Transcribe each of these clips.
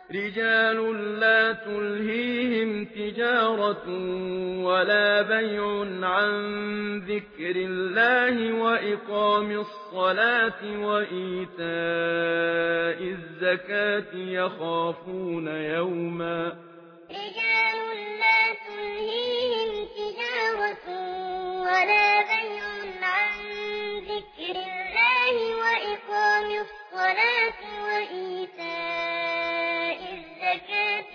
رجال لا تلهيهم تجارة ولا بيع عن ذكر الله وإقام الصلاة وإيتاء الزكاة يخافون يوما رجال لا تلهيهم تجارة ولا بيع عن ذكر الله وإقام الصلاة وإيتاء الزكاة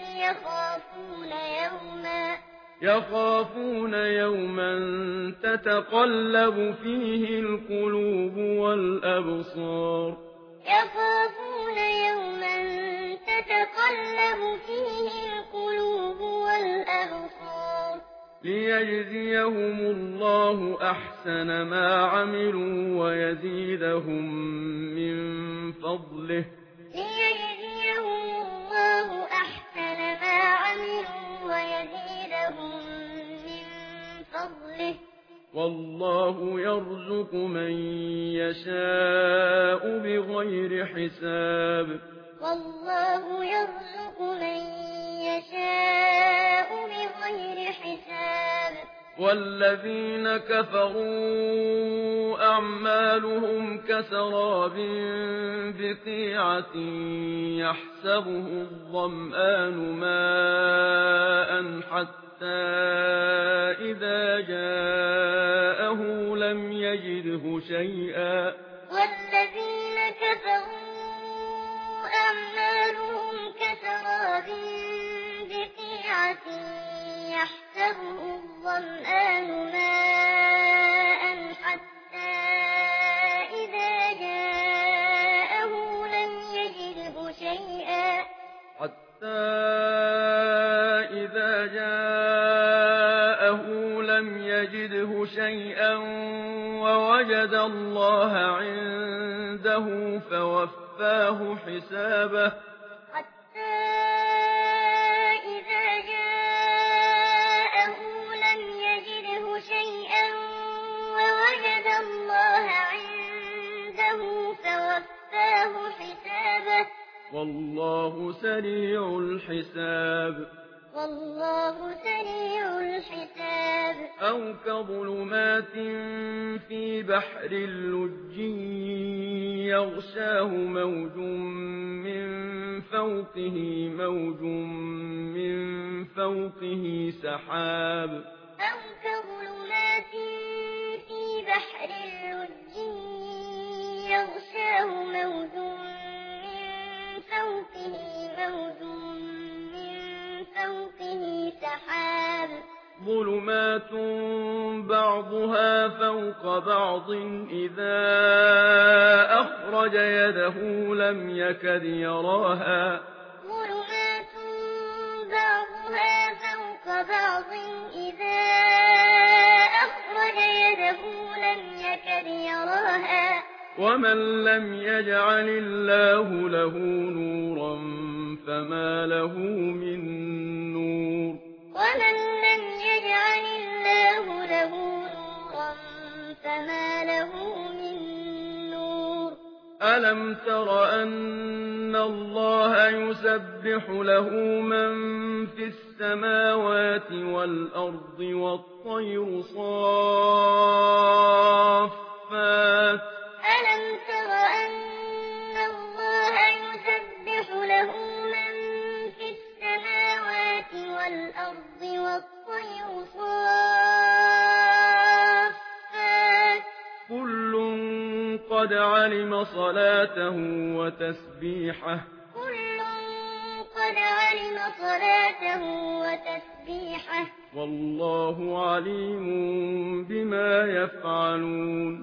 يخافون يوما تتقلب فيه القلوب والأبصار يخافون يوما تتقلب فيه القلوب والأبصار ليجزيهم الله أحسن ما عملوا ويزيدهم من فضله ليجزيهم الله أحسن ما عملوا ويزيدهم من فضله والله يرزق من يشاء بغير حساب والله يرزق من يشاء بغير حساب والذين كفروا أعمالهم كسراب بقيعة يحسبه الظمآن ماء حتى إذا جاءه لم يجده شيئا والذين كفروا أعمالهم كسراب بقيعة يحسبه الظمآن ماء حتى إذا جاءه لم يجده شيئا ووجد الله عنده فوفاه حسابه حتى إذا جاءه لم يجده شيئا ووجد الله عنده فوفاه حسابه والله سريع الحساب أو كظلمات في بحر اللج يغشاه موج من فوقه موج من فوقه سحاب أو كظلمات في بحر اللج يغشاه موج من فوقه موج من فوقه سحاب ظلمات بعضها فوق بعض إذا أخرج يده لم يكد يراها ظلمات بعضها فوق بعض إذا أخرج يده لم يكد يراها ومن لم يجعل الله له نورا فما له من نور ومن لم يجعل الله له نورا فما له من نور ألم تر أن الله يسبح له من في السماوات والأرض والطير صافات ألم تر أن الله يسبح له من في السماوات والأرض والطير صافات كل قد علم صلاته وتسبيحه والله عليم بما يفعلون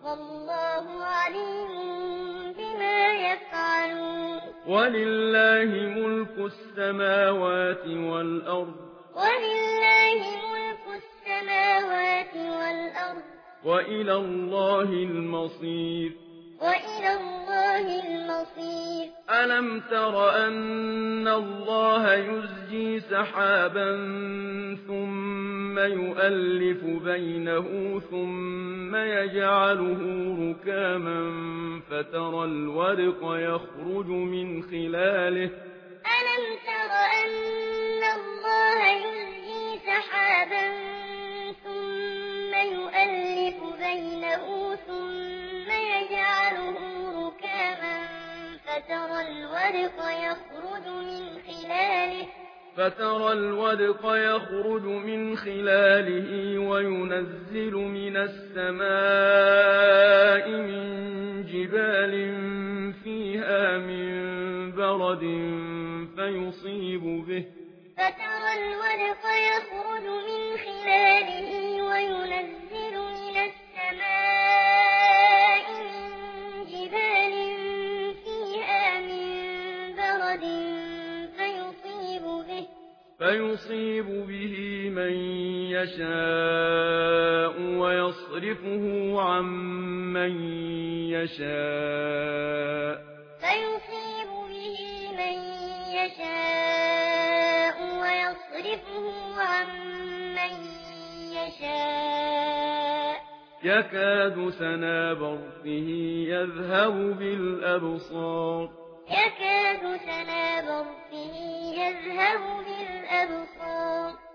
ولله ملك السماوات والأرض وإلى الله المصير ألم تر أن الله يزجي سحابا ثم يؤلف بينه ثم يجعله ركاما فترى الودق يخرج من خلاله ألم فترى الودق يخرج من خلاله وينزل من السماء من جبال فيها من برد فيصيب به من يشاء ويصرفه عن من يشاء يكاد سنا برقه يذهب بالأبصار